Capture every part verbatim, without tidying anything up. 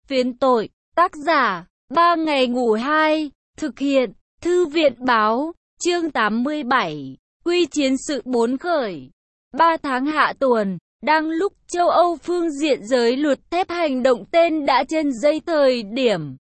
Phiến tội, tác giả, ba ngày ngủ hai, thực hiện, Thư viện báo, chương tám mươi bảy, quy chiến sự bốn khởi. Ba tháng hạ tuần, đang lúc châu Âu phương diện giới luật thép hành động tên đã trên dây thời điểm.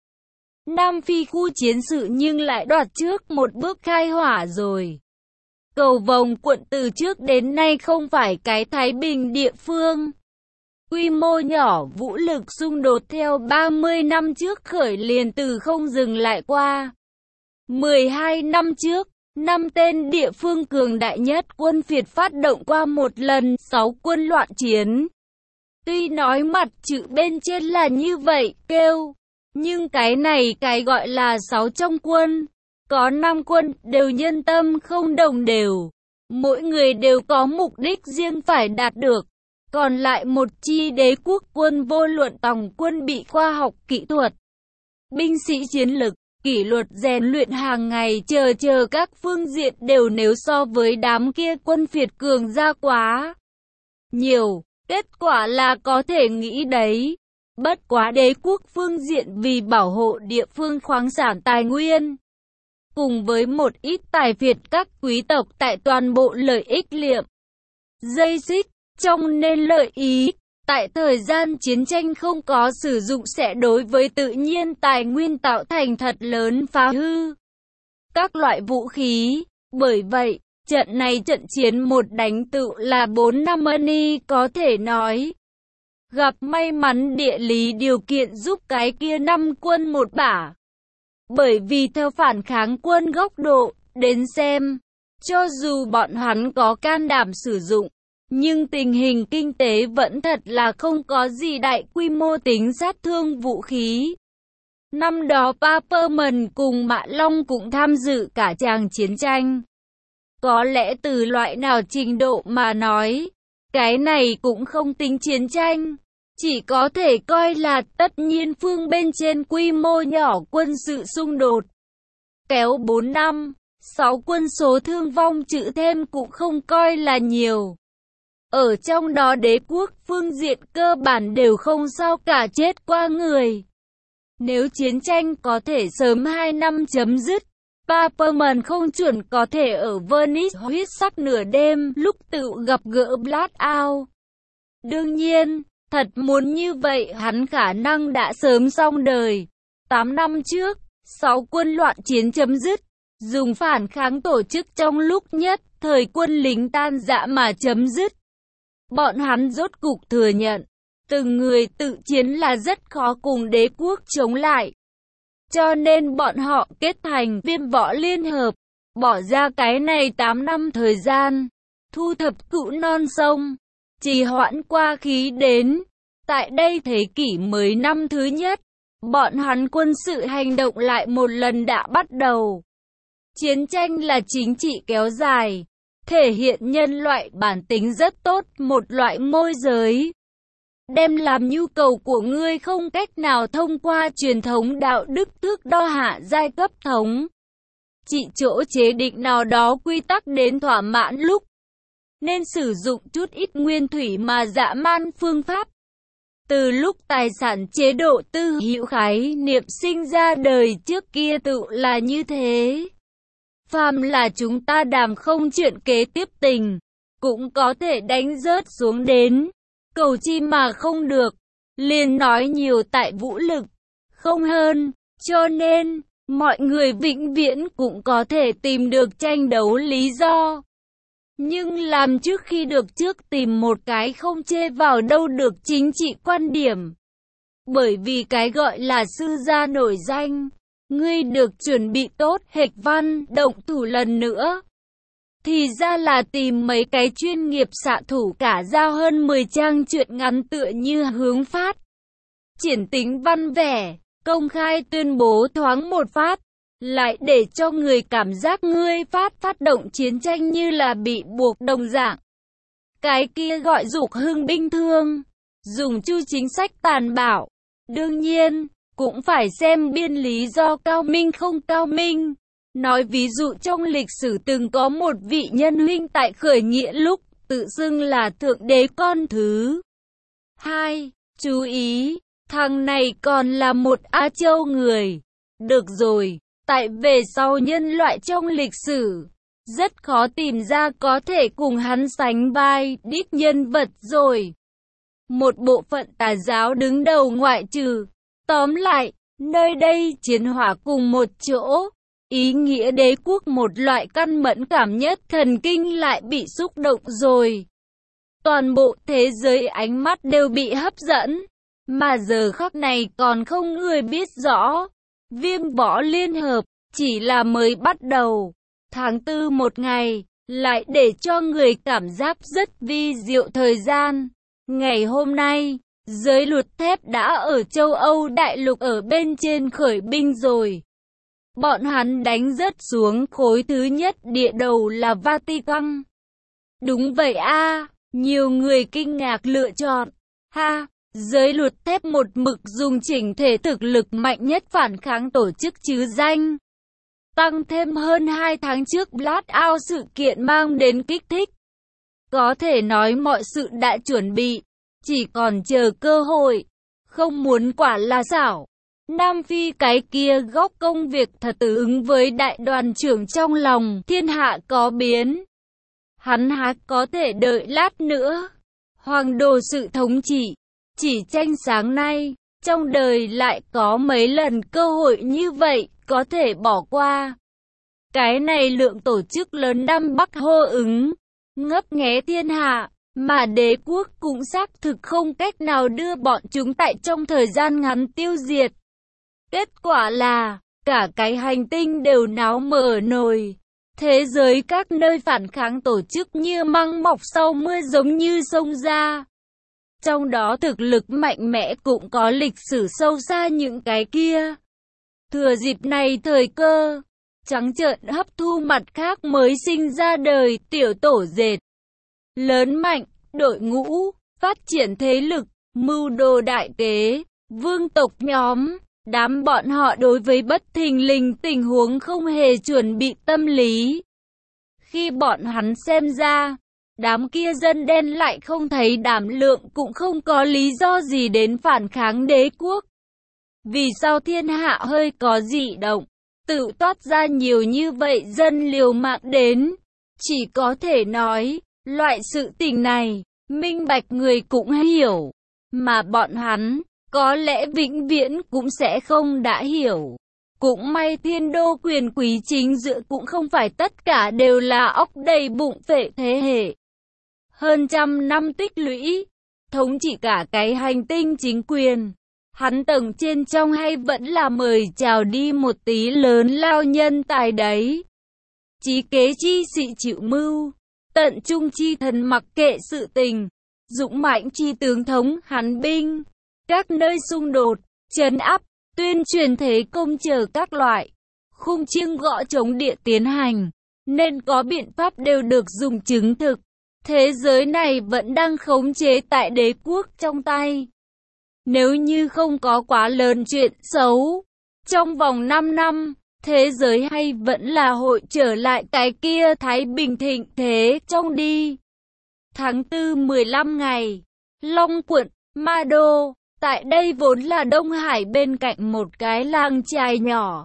Nam Phi khu chiến sự nhưng lại đoạt trước một bước khai hỏa rồi. Cầu vồng quận từ trước đến nay không phải cái thái bình địa phương. Quy mô nhỏ vũ lực xung đột theo ba mươi năm trước khởi liền từ không dừng lại qua. mười hai năm trước, năm tên địa phương cường đại nhất quân Việt phát động qua một lần sáu quân loạn chiến. Tuy nói mặt chữ bên trên là như vậy, kêu, nhưng cái này cái gọi là sáu trong quân. Có năm quân đều nhân tâm không đồng đều. Mỗi người đều có mục đích riêng phải đạt được. Còn lại một chi đế quốc quân vô luận tòng quân bị khoa học kỹ thuật, binh sĩ chiến lực, kỷ luật rèn luyện hàng ngày chờ chờ các phương diện đều nếu so với đám kia quân Việt cường ra quá nhiều, kết quả là có thể nghĩ đấy. Bất quá đế quốc phương diện vì bảo hộ địa phương khoáng sản tài nguyên, cùng với một ít tài Việt các quý tộc tại toàn bộ lợi ích liệm dây xích, trong nên lợi ý, tại thời gian chiến tranh không có sử dụng sẽ đối với tự nhiên tài nguyên tạo thành thật lớn phá hư các loại vũ khí. Bởi vậy, trận này trận chiến một đánh tự là bốn năm ân có thể nói. Gặp may mắn địa lý điều kiện giúp cái kia năm quân một bả. Bởi vì theo phản kháng quân góc độ, đến xem, cho dù bọn hắn có can đảm sử dụng, nhưng tình hình kinh tế vẫn thật là không có gì đại quy mô tính sát thương vũ khí. Năm đó Paperman cùng Mã Long cũng tham dự cả tràng chiến tranh. Có lẽ từ loại nào trình độ mà nói, cái này cũng không tính chiến tranh. Chỉ có thể coi là tất nhiên phương bên trên quy mô nhỏ quân sự xung đột. Kéo bốn năm, sáu quân số thương vong chữ thêm cũng không coi là nhiều. Ở trong đó đế quốc phương diện cơ bản đều không sao cả chết qua người. Nếu chiến tranh có thể sớm hai năm chấm dứt, Paperman không chuẩn có thể ở Venice huyết sắc nửa đêm lúc tự gặp gỡ Blackout. Đương nhiên, thật muốn như vậy hắn khả năng đã sớm xong đời. tám năm trước, sáu quân loạn chiến chấm dứt, dùng phản kháng tổ chức trong lúc nhất thời quân lính tan rã mà chấm dứt. Bọn hắn rốt cục thừa nhận, từng người tự chiến là rất khó cùng đế quốc chống lại. Cho nên bọn họ kết thành viêm võ liên hợp, bỏ ra cái này tám năm thời gian, thu thập cựu non sông, trì hoãn qua khí đến. Tại đây thế kỷ mới năm thứ nhất, bọn hắn quân sự hành động lại một lần đã bắt đầu. Chiến tranh là chính trị kéo dài, thể hiện nhân loại bản tính rất tốt, một loại môi giới. Đem làm nhu cầu của ngươi không cách nào thông qua truyền thống đạo đức thước đo hạ giai cấp thống. Chỉ chỗ chế định nào đó quy tắc đến thỏa mãn lúc, nên sử dụng chút ít nguyên thủy mà dã man phương pháp. Từ lúc tài sản chế độ tư hữu khái niệm sinh ra đời trước kia tự là như thế. Phàm là chúng ta đàm không chuyện kế tiếp tình, cũng có thể đánh rớt xuống đến. Cầu chi mà không được, liền nói nhiều tại vũ lực, không hơn. Cho nên, mọi người vĩnh viễn cũng có thể tìm được tranh đấu lý do. Nhưng làm trước khi được trước tìm một cái không chê vào đâu được chính trị quan điểm. Bởi vì cái gọi là sư gia nổi danh, ngươi được chuẩn bị tốt hịch văn, động thủ lần nữa. Thì ra là tìm mấy cái chuyên nghiệp xạ thủ cả giao hơn mười trang truyện ngắn tựa như hướng phát. Triển tính văn vẻ, công khai tuyên bố thoáng một phát. Lại để cho người cảm giác ngươi phát phát động chiến tranh như là bị buộc đồng dạng. Cái kia gọi dục hưng binh thương, dùng chu chính sách tàn bạo. Đương nhiên, cũng phải xem biên lý do cao minh không cao minh. Nói ví dụ trong lịch sử từng có một vị nhân huynh tại khởi nghĩa lúc tự xưng là thượng đế con thứ hai. Chú ý, Thằng này còn là một Á Châu người. Được rồi, tại về sau nhân loại trong lịch sử, rất khó tìm ra có thể cùng hắn sánh vai đích nhân vật rồi. Một bộ phận tà giáo đứng đầu ngoại trừ. Tóm lại, nơi đây chiến hỏa cùng một chỗ. Ý nghĩa đế quốc một loại căn mẫn cảm nhất thần kinh lại bị xúc động rồi. Toàn bộ thế giới ánh mắt đều bị hấp dẫn. Mà giờ khắc này còn không người biết rõ. Viêm võ liên hợp chỉ là mới bắt đầu. Tháng tư một ngày, lại để cho người cảm giác rất vi diệu thời gian. Ngày hôm nay, giới luật thép đã ở châu Âu đại lục ở bên trên khởi binh rồi. Bọn hắn đánh rất xuống khối thứ nhất địa đầu là Vatican. Đúng vậy a, nhiều người kinh ngạc lựa chọn. Ha, giới luật thép một mực dùng chỉnh thể thực lực mạnh nhất phản kháng tổ chức chứ danh. Tăng thêm hơn hai tháng trước Blackout sự kiện mang đến kích thích. Có thể nói mọi sự đã chuẩn bị, chỉ còn chờ cơ hội. Không muốn quả là xảo. Nam Phi cái kia góc công việc thật tự ứng với đại đoàn trưởng trong lòng thiên hạ có biến. Hắn há có thể đợi lát nữa. Hoàng đồ sự thống trị, chỉ tranh sáng nay, trong đời lại có mấy lần cơ hội như vậy, có thể bỏ qua. Cái này lượng tổ chức lớn Nam Bắc hô ứng, ngấp nghé thiên hạ, mà đế quốc cũng xác thực không cách nào đưa bọn chúng tại trong thời gian ngắn tiêu diệt. Kết quả là, cả cái hành tinh đều náo mở nồi. Thế giới các nơi phản kháng tổ chức như măng mọc sau mưa giống như sông ra. Trong đó thực lực mạnh mẽ cũng có lịch sử sâu xa những cái kia. Thừa dịp này thời cơ, trắng trợn hấp thu mặt khác mới sinh ra đời tiểu tổ dệt. Lớn mạnh, đội ngũ, phát triển thế lực, mưu đồ đại kế, vương tộc nhóm. Đám bọn họ đối với bất thình lình tình huống không hề chuẩn bị tâm lý. Khi bọn hắn xem ra, đám kia dân đen lại không thấy đảm lượng cũng không có lý do gì đến phản kháng đế quốc. Vì sao thiên hạ hơi có dị động, tự toát ra nhiều như vậy dân liều mạng đến. Chỉ có thể nói, loại sự tình này, minh bạch người cũng hiểu, mà bọn hắn có lẽ vĩnh viễn cũng sẽ không đã hiểu. Cũng may thiên đô quyền quý chính giữa cũng không phải tất cả đều là óc đầy bụng phệ thế hệ. Hơn trăm năm tích lũy, thống trị cả cái hành tinh chính quyền. Hắn tầng trên trong hay vẫn là mời chào đi một tí lớn lao nhân tài đấy. Chí kế chi sĩ chịu mưu, tận trung chi thần mặc kệ sự tình, dũng mãnh chi tướng thống hắn binh. Các nơi xung đột, trấn áp, tuyên truyền thế công chờ các loại, khung chiêng gõ chống địa tiến hành, nên có biện pháp đều được dùng chứng thực. Thế giới này vẫn đang khống chế tại đế quốc trong tay. Nếu như không có quá lớn chuyện xấu, trong vòng năm năm, thế giới hay vẫn là hội trở lại cái kia thái bình thịnh thế trong đi. Tháng tư mười lăm ngày, Long quận, Ma Đô. Tại đây vốn là Đông Hải bên cạnh một cái làng chài nhỏ.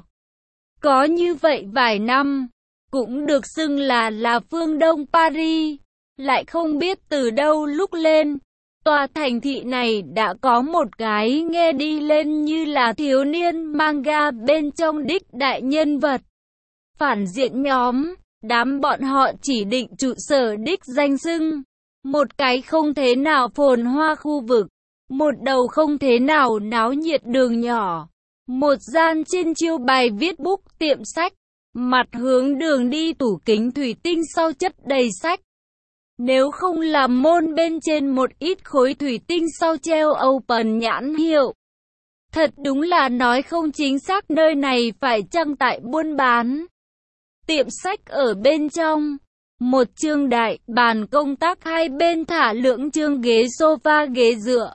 Có như vậy vài năm, cũng được xưng là là phương Đông Paris. Lại không biết từ đâu lúc lên, tòa thành thị này đã có một cái nghe đi lên như là thiếu niên manga bên trong đích đại nhân vật. Phản diện nhóm, đám bọn họ chỉ định trụ sở đích danh xưng. Một cái không thế nào phồn hoa khu vực. Một đầu không thế nào náo nhiệt đường nhỏ. Một gian trên chiêu bài viết bút tiệm sách. Mặt hướng đường đi tủ kính thủy tinh sau chất đầy sách. Nếu không làm môn bên trên một ít khối thủy tinh sau treo Open nhãn hiệu. Thật đúng là nói không chính xác nơi này phải chăng tại buôn bán. Tiệm sách ở bên trong. Một chương đại bàn công tác hai bên thả lưỡng chương ghế sofa ghế dựa.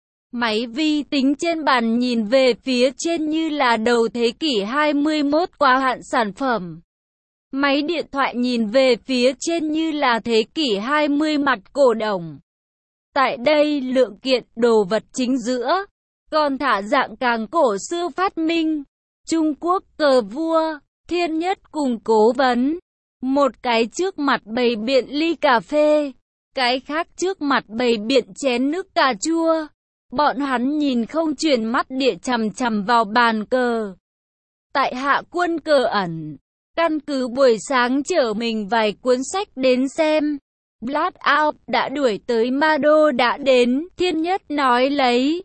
Máy vi tính trên bàn nhìn về phía trên như là đầu thế kỷ hai mươi mốt quá hạn sản phẩm. Máy điện thoại nhìn về phía trên như là thế kỷ hai mươi mặt cổ đồng. Tại đây lượng kiện đồ vật chính giữa, còn thả dạng càng cổ xưa phát minh. Trung Quốc cờ vua, Thiên Nhất cùng Cố Vấn. Một cái trước mặt bày biện ly cà phê, cái khác trước mặt bày biện chén nước cà chua. Bọn hắn nhìn không chuyển mắt địa chằm chằm vào bàn cờ. Tại hạ quân cờ ẩn, căn cứ buổi sáng chở mình vài cuốn sách đến xem. Blackout đã đuổi tới Ma Đô đã đến, Thiên Nhất nói lấy.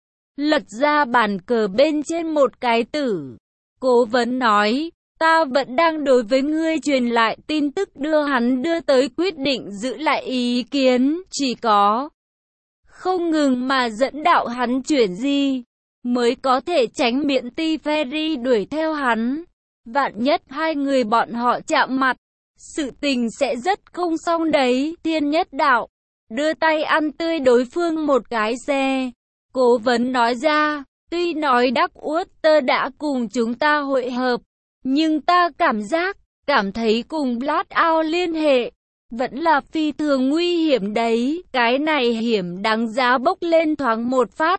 Lật ra bàn cờ bên trên một cái tử. Cố Vấn nói, ta vẫn đang đối với ngươi truyền lại tin tức đưa hắn đưa tới quyết định giữ lại ý kiến, chỉ có không ngừng mà dẫn đạo hắn chuyển di, mới có thể tránh miễn ti Ferry đuổi theo hắn. Vạn nhất hai người bọn họ chạm mặt, sự tình sẽ rất không xong đấy. Thiên Nhất đạo, đưa tay ăn tươi đối phương một cái xe. Cố Vấn nói ra, tuy nói Darkwater đã cùng chúng ta hội hợp, nhưng ta cảm giác, cảm thấy cùng Blackout liên hệ, vẫn là phi thường nguy hiểm đấy. Cái này hiểm đáng giá bốc lên thoáng một phát.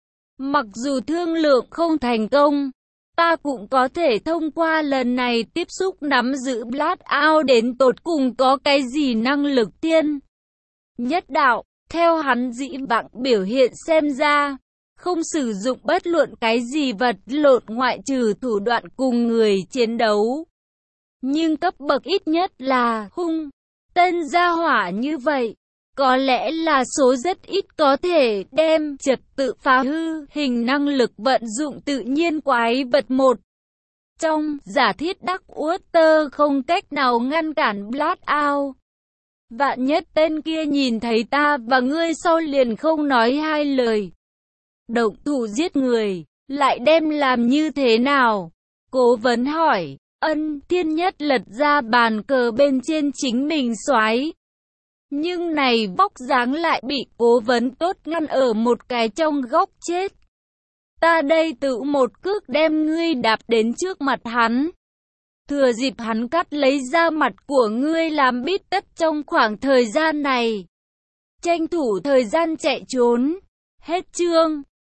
Mặc dù thương lượng không thành công, ta cũng có thể thông qua lần này tiếp xúc nắm giữ Blackout đến tột cùng có cái gì năng lực. Thiên Nhất đạo, theo hắn dĩ vãng biểu hiện xem ra, không sử dụng bất luận cái gì vật lộn ngoại trừ thủ đoạn cùng người chiến đấu. Nhưng cấp bậc ít nhất là hung, tên gia hỏa như vậy, có lẽ là số rất ít có thể đem trật tự phá hư hình năng lực vận dụng tự nhiên quái vật một. Trong giả thiết Darkwater không cách nào ngăn cản Blackout. Vạn nhất tên kia nhìn thấy ta và ngươi sau liền không nói hai lời, động thủ giết người, lại đem làm như thế nào? Cố Vấn hỏi. Ân, Thiên Nhất lật ra bàn cờ bên trên chính mình xoáy. Nhưng này vóc dáng lại bị Cố Vấn tốt ngăn ở một cái trong góc chết. Ta đây tự một cước đem ngươi đạp đến trước mặt hắn. Thừa dịp hắn cắt lấy da mặt của ngươi làm bít tất trong khoảng thời gian này. Tranh thủ thời gian chạy trốn. Hết chương.